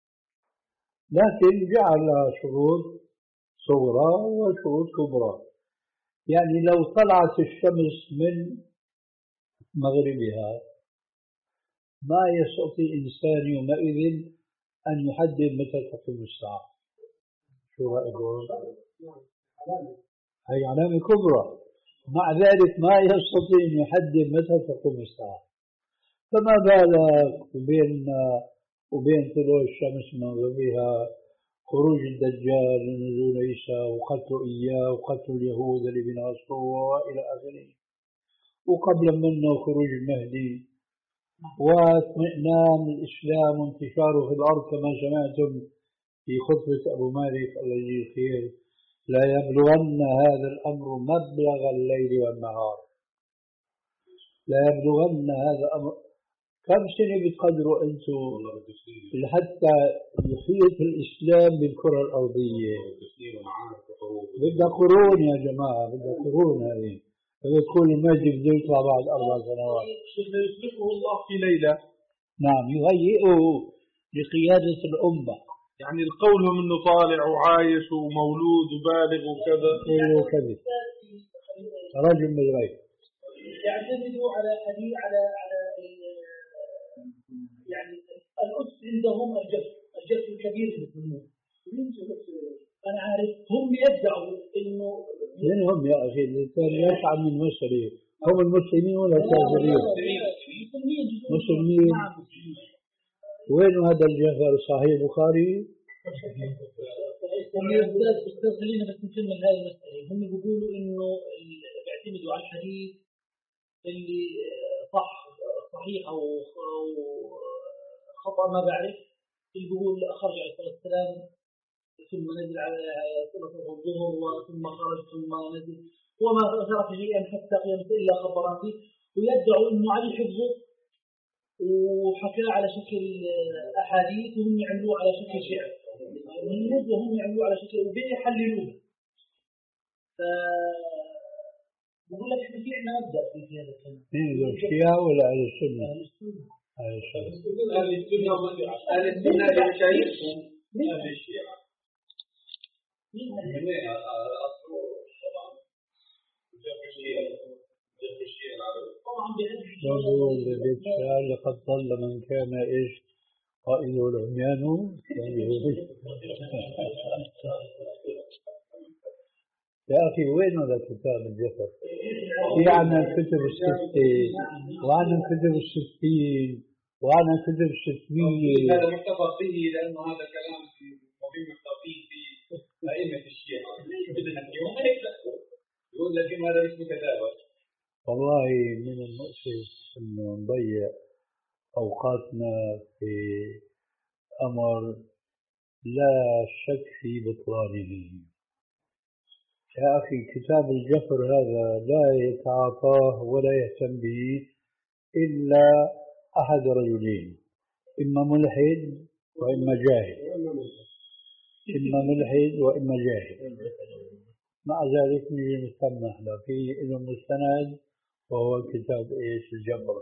لكن جعل لها شروط صغرى وشروط كبرى. يعني لو طلعت الشمس من مغربها ما يستطيع إنسان يومئذ أن يحدد متى تقوم الساعة. شو رأيكم؟ هي علامة كبرى، مع ذلك ما يستطيع أن يحدد متى تقوم الساعة. فما بالك وبين وبين طلوع الشمس من مغربها خروج الدجال ونزول عيسى وقتل إياه وقتل اليهود اللي بيناصروه إلى آخره، وقبل منه خروج المهدي واطمئنان الإسلام وانتشاره في الأرض كما سمعتم في خطبة أبو مالك الله يجزيه خير. لا يبلغن هذا الأمر مبلغ الليل والنهار، لا يبلغن هذا الأمر. كم سنة بتقدروا أنتم لحتى يحيط الإسلام بالكرة الأرضية؟ بدها قرون يا جماعة، بدها قرون. هذه بتقول المجد بده يطلع بعد أربع سنوات. يخلقه الله في ليلة. نعم، يهيئه لقيادة الأمة. يعني القول هم انه طالع وعايش ومولود وبالغ وكذا كله كذب، رجل من الغيب. يعتمدوا على حديث على على يعني الأس عندهم الجد الجد الكبير بالذنوب. أنا عارف هم يدعوا إنه من هم يا أخي اللي يسعى من مسألة؟ هم المسلمين ولا الكافرين؟ مسلمين. وين هذا الجهر صحيح البخاري؟ أستاذ خلينا بس نكمل هذه المسألة. هم بيقولوا إنه بيعتمدوا على الحديث اللي صح صحيح أو خطأ ما بعرف، اللي بيقول خرج عليه الصلاة والسلام ثم نزل على صلاة الظهر وثم خرج ثم نزل وما ترك شيئا حتى قيمت إلا خبران فيه، ويدعوا إنه علي حفظه وحكاه على شكل أحاديث وهم يعملوه على شكل شعر، وهم يعملوه على شكل وبيحللوه. ف بقول لك احنا في عندنا مبدأ في هذا الكلام. مين الشيعة ولا أهل السنة؟ أهل السنة. أهل السنة. أهل السنة أهل السنة لمشايخهم أهل الشيعة. مين من وين أصل طبعا؟ جاب الشيعة جاب الشيعة العربي. طبعا يقول للرجال لقد ضل من كان إيش قائله العميان. يا أخي وين هذا كتاب الجفر؟ في عنا الكتب الستة وعنا الكتب الستين وعنا الكتب الستمية. هذا متفق به لأنه هذا كلام مهم متفقين في أئمة الشيعة. بدنا اليوم يقول لكن هذا مش متداول. والله من المؤسف إنه نضيع أوقاتنا في أمر لا شك في بطلانه. يا أخي كتاب الجفر هذا لا يتعاطاه ولا يهتم به إلا أحد رجلين، إما ملحد وإما جاهل، إما ملحد وإما جاهل. مع ذلك نجي نسمح له في له مستند وهو كتاب إيش الجبر.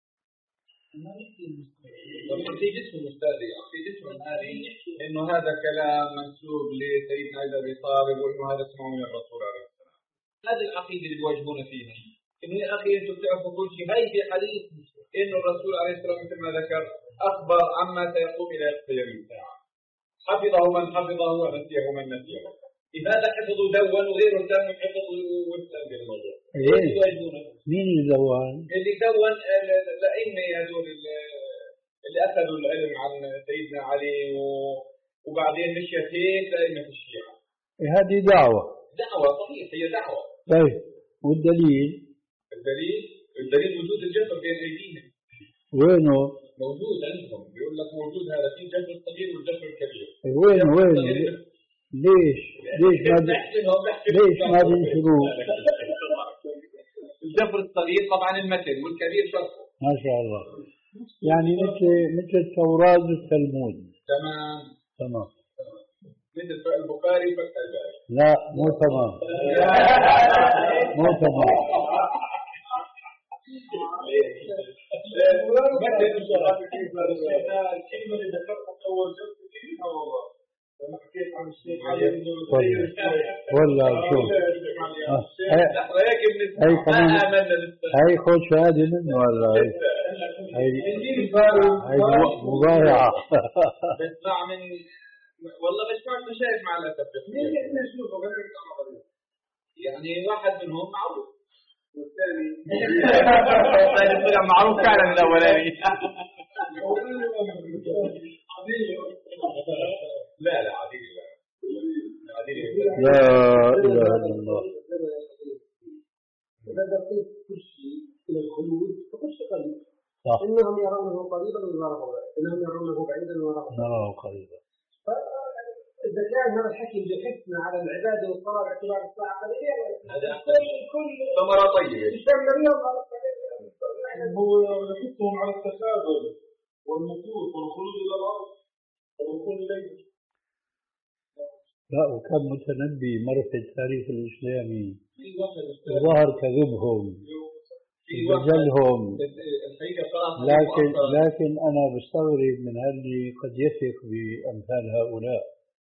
في جسم أستاذي في جسم هذه إنه هذا كلام منسوب لسيدنا علي بن أبي طالب وإنه هذا سمعه من الرسول عليه السلام. هذه العقيدة اللي بيواجهون فيها إنه يا أخي أنتم بتعرفوا كل شيء. هاي في حديث إنه الرسول عليه السلام مثل ما ذكر أخبر عما سيقوم إلى قيام الساعة. حفظه من حفظه ونسيه من نسيه. إذا هذا حفظ دون وغيره تم حفظ وابتل بالموضوع. مين اللي دون؟ اللي دون الأئمة هذول اللي أخذوا العلم عن سيدنا علي وبعدين مشيت هيك أئمة الشيعة. هذه دعوة. دعوة صحيح هي دعوة. طيب والدليل؟ الدليل الدليل وجود الجبر بين أيديهم. وينه؟ موجود عندهم بيقول لك موجود هذا في الجبر الصغير والجبر الكبير. وين وين؟ ليش؟ ليش ما ليش ما بينشروه؟ الجبر الصغير طبعا المتن والكبير شرحه. ما شاء الله. يعني مثل مثل التوراة والتلمود. تمام. تمام. مثل البخاري وفتح الباري. لا مو تمام. مو تمام. الكلمة اللي ذكرتها أول جزء فيها والله لما حكيت عن الشيخ علي ولا شوف هاي كمان هاي خذ شهادة منه ولا هاي هاي هاي مضايعة. بسمع من والله بسمع مشايخ مع الأسف يعني واحد منهم معروف والثاني معروف فعلا الأولاني. لا لا عادي لا لا إله إلا الله. إذا دقيت كل شيء إلى الخلود فكل شيء قريب. صح. إنهم يرونه قريبا ونراه بعيدا، إنهم يرونه بعيدا ونراه نراه قريبا. إذا كان هذا الحكي بحثنا على العبادة والصلاة باعتبار الساعة قليلة، هذا كل ثمرة طيبة. هو يحثهم على التخاذل والنفوذ والخلود إلى الأرض والوصول إليه. لا، وكان متنبي مر في التاريخ الإسلامي ظهر كذبهم وجلهم، لكن لكن أنا بستغرب من اللي قد يثق بأمثال هؤلاء.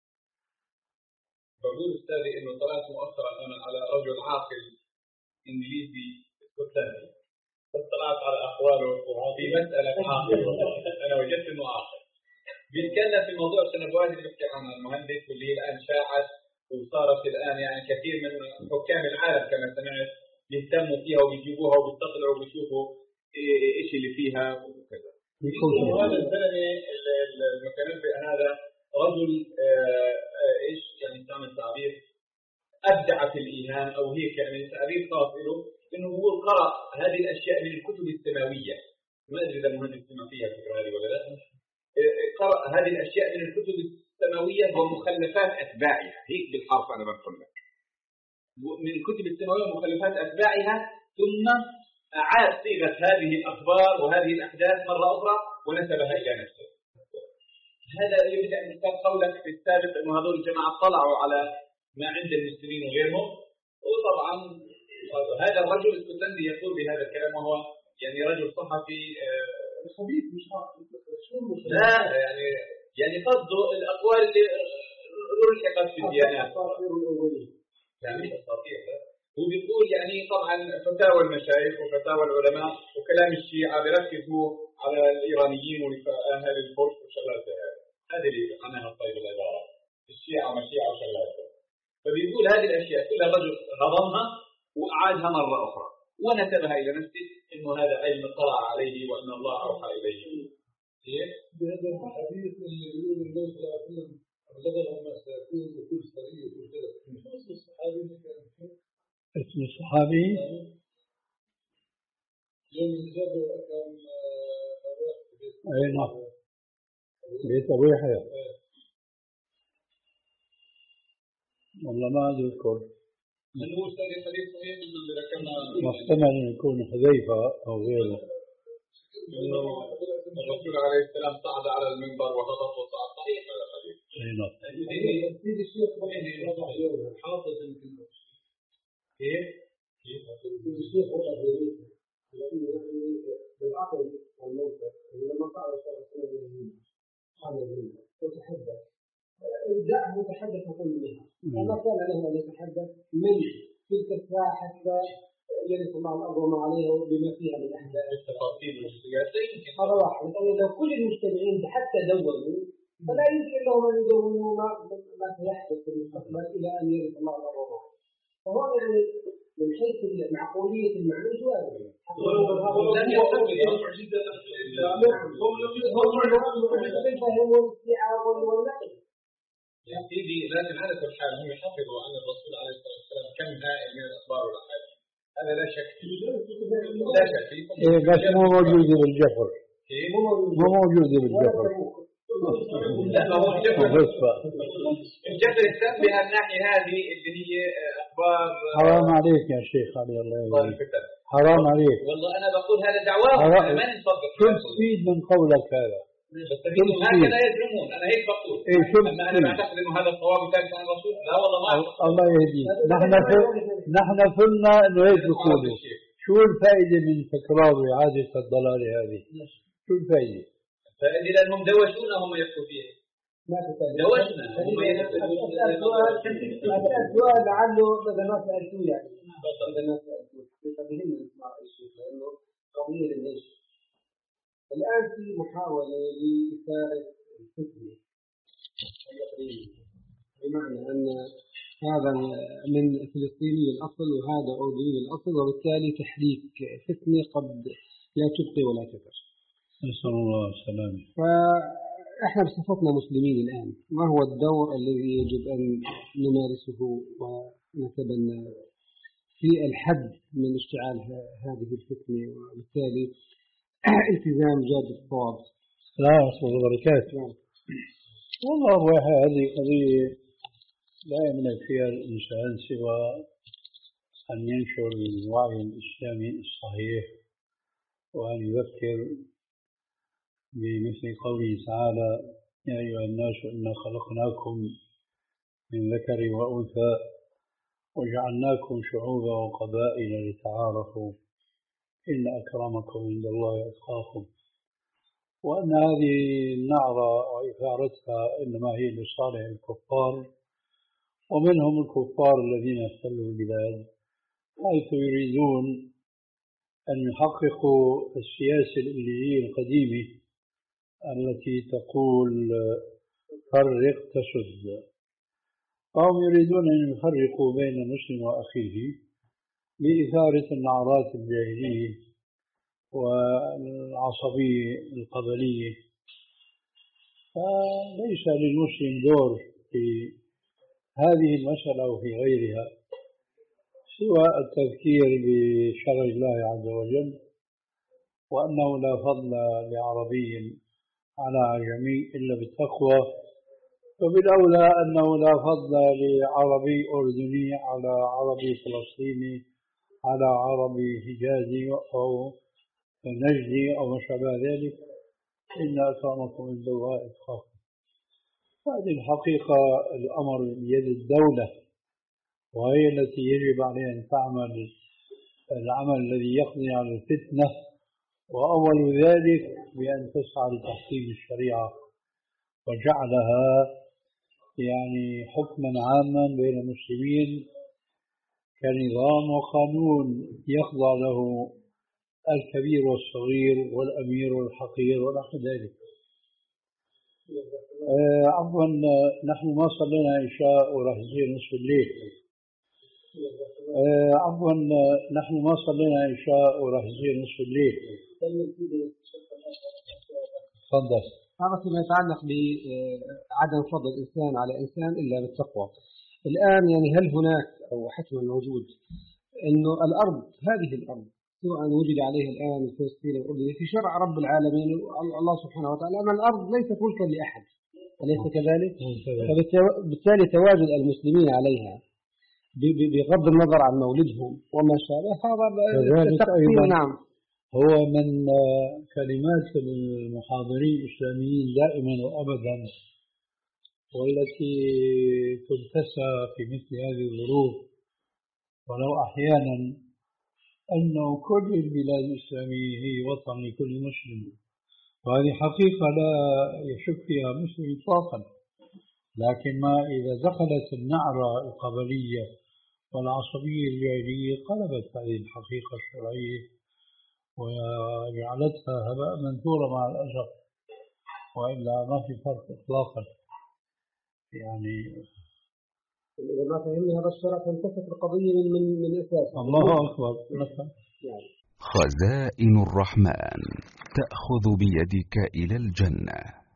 بقول أستاذي إنه طلعت مؤخرا أنا على رجل عاقل إنجليزي اسكتلندي، اطلعت على أقواله في مسألة عاقل. أنا وجدت إنه عاقل بيتكلم في موضوع السنوات اللي بيحكي عنها المهندس، واللي هي الآن شاعت وصارت الآن يعني كثير من حكام العالم كما سمعت يهتموا فيها وبيجيبوها وبيطلعوا وبيشوفوا إيش اللي فيها وكذا. هذا الزلمة المتنبئ هذا رجل إيش يعني تعمل تعبير أبدع في الإيهام أو هيك يعني تعبير خاص له، إنه هو قرأ هذه الأشياء من الكتب السماوية. ما أدري إذا المهندس سمع فيها الفكرة هذه ولا لا. قرأ هذه الأشياء من الكتب السماوية ومخلفات أتباعها، هيك بالحرف أنا بقول لك، من الكتب السماوية ومخلفات أتباعها، ثم أعاد صيغة هذه الأخبار وهذه الأحداث مرة أخرى ونسبها إلى نفسه. هذا يبدأ أن يستطيع قولك في السابق أنه هذول الجماعة طلعوا على ما عند المسلمين وغيرهم، وطبعا هذا الرجل الاسكتلندي يقول بهذا الكلام، وهو يعني رجل صحفي خبيث مش عارف لا يعني يعني قصده الأقوال اللي رلحقت في الديانات لا مش أساطير. هو بيقول يعني طبعا فتاوى المشايخ وفتاوى العلماء وكلام الشيعة بيركزوا على الإيرانيين وأهل الفرس وشغلات هذه هذه اللي عنها طيب العبارة الشيعة ومشيعة وشغلات. فبيقول هذه الأشياء كلها رجل هضمها وأعادها مرة أخرى ونسبها إلى نفسه إنه هذا علم طلع عليه وأن الله أوحى إليه. بهذا الحديث اللي بيقول النبي صلى الله عليه وسلم أبلغهم ما سيكون وكل سرية وكل كذا، اسم الصحابي كان اسم الصحابي يوم الجبل كان أي نعم بيت أبو يحيى. والله ما أذكر. من هو أستاذ الحديث صحيح من اللي ذكرنا؟ محتمل أن يكون حذيفة أو غيره. الرسول عليه السلام صعد على المنبر وهبط وصعد، صحيح هذا الحديث. أي نعم. سيدي الشيخ حافظ يمكن كيف؟ كيف؟ سيدي الشيخ وقع في ريسه الذي يعني بالعقل والموتى لما قال صلى الله عليه وسلم قال المنبر وتحدث دعه يتحدث كل منها، فما كان له أن يتحدث من تلك الساعة حتى يرث الله الأرض وما عليها بما فيها من أحداث التفاصيل والسياسة. هذا واحد، لأن لو كل المجتمعين حتى دوروا فلا يمكن لهم أن يدونوا ما ما سيحدث في المستقبل إلى أن يرث الله الأرض وما عليها. فهو يعني من حيث معقولية المعنى جواب. لم يحتمل معجزة الإسلام. هم لم يفهموا الاستيعاب والنقل. يا سيدي لكن على كل حال هم يحفظوا عن الرسول عليه الصلاة والسلام كم هائل من الأخبار والأحاديث، هذا لا شك فيه. لا شك فيه. إيه بس مو موجود بالجفر. مو موجود بالجفر. لا هو الجفر. الجفر التام بها الناحية هذه اللي هي أخبار. حرام عليك يا شيخ علي الله يهديك. حرام عليك. والله أنا بقول هذا دعواهم أنا ما نصدق. شو تفيد من قولك هذا؟ هكذا يزعمون، أنا هيك بقول. إيه شو أما أنا بعتقد إنه هذا الصواب ثابت عن الرسول، لا والله ما أعتقد. الله يهديك. نحن نحن قلنا إنه هيك بقولوا. شو الفائدة من تكرار وإعادة الضلالة هذه؟ شو الفائدة؟ الفائدة لأنهم دوشونا هم يحكوا فيها. دوشنا هم يحكوا. السؤال لعله إذا ما سألتوه يعني. إذا ما سألتوه. فبهم نسمع الشيء لأنه قضية ليش؟ الآن في محاولة لإثارة الفتنة بمعنى أن هذا من فلسطيني الأصل وهذا أردني الأصل، وبالتالي تحريك فتنة قد لا تبقي ولا تذر. نسأل الله السلامة. احنا بصفتنا مسلمين الآن ما هو الدور الذي يجب أن نمارسه ونتبنى في الحد من اشتعال هذه الفتنة وبالتالي التزام جاد الصواب؟ لا ورحمة الله وبركاته. والله هذه قضية لا يملك فيها الإنسان سوى أن ينشر الوعي الإسلامي الصحيح وأن يذكر بمثل قوله تعالى: يا أيها الناس إنا خلقناكم من ذكر وأنثى وجعلناكم شعوبا وقبائل لتعارفوا إن أكرمكم عند الله أتقاكم، وأن هذه النعرة وإثارتها إنما هي لصالح الكفار، ومنهم الكفار الذين احتلوا البلاد حيث يريدون أن يحققوا السياسة الإنجليزية القديمة التي تقول فرق تسد، فهم يريدون أن يفرقوا بين المسلم وأخيه بإثارة النعرات الجاهلية والعصبية القبلية. فليس للمسلم دور في هذه المسألة وفي غيرها سوى التذكير بشرع الله عز وجل، وأنه لا فضل لعربي على عجمي إلا بالتقوى، وبالأولى أنه لا فضل لعربي أردني على عربي فلسطيني على عربي حجازي أو نجدي أو ما شابه ذلك، إن أكرمكم عند الله أتقاكم. هذه الحقيقة الأمر بيد الدولة، وهي التي يجب عليها أن تعمل العمل الذي يقضي على الفتنة، وأول ذلك بأن تسعى لتحكيم الشريعة وجعلها يعني حكما عاما بين المسلمين كنظام وقانون يخضع له الكبير والصغير والأمير والحقير ونحو ذلك. آه عفوا نحن ما صلينا عشاء وراح يصير نصف الليل. آه عفوا نحن ما صلينا عشاء وراح يصير نصف الليل. تفضل. هذا فيما يتعلق بعدم فضل الإنسان على إنسان إلا بالتقوى. الآن يعني هل هناك أو حتما موجود إنه الأرض هذه الأرض سواء وجد عليها الآن فلسطين والأردن في شرع رب العالمين الله سبحانه وتعالى أن الأرض ليست ملكا لأحد، أليس كذلك؟ فبالتالي تواجد المسلمين عليها بغض النظر عن مولدهم وما شابه هذا تقسيم. نعم، هو من كلمات المحاضرين الإسلاميين دائما وأبدا والتي تنتسى في مثل هذه الظروف ولو أحيانا أنه كل البلاد الإسلامية هي وطن لكل مسلم، وهذه حقيقة لا يشك فيها مسلم إطلاقا، لكن ما إذا دخلت النعرة القبلية والعصبية الجاهلية قلبت هذه الحقيقة الشرعية وجعلتها هباء منثورا مع الأسف، وإلا ما في فرق إطلاقا. يعني إذا ما فهمنا هذا الشرع تنتفت القضية من من أساس. الله أكبر. خزائن الرحمن تأخذ بيدك إلى الجنة.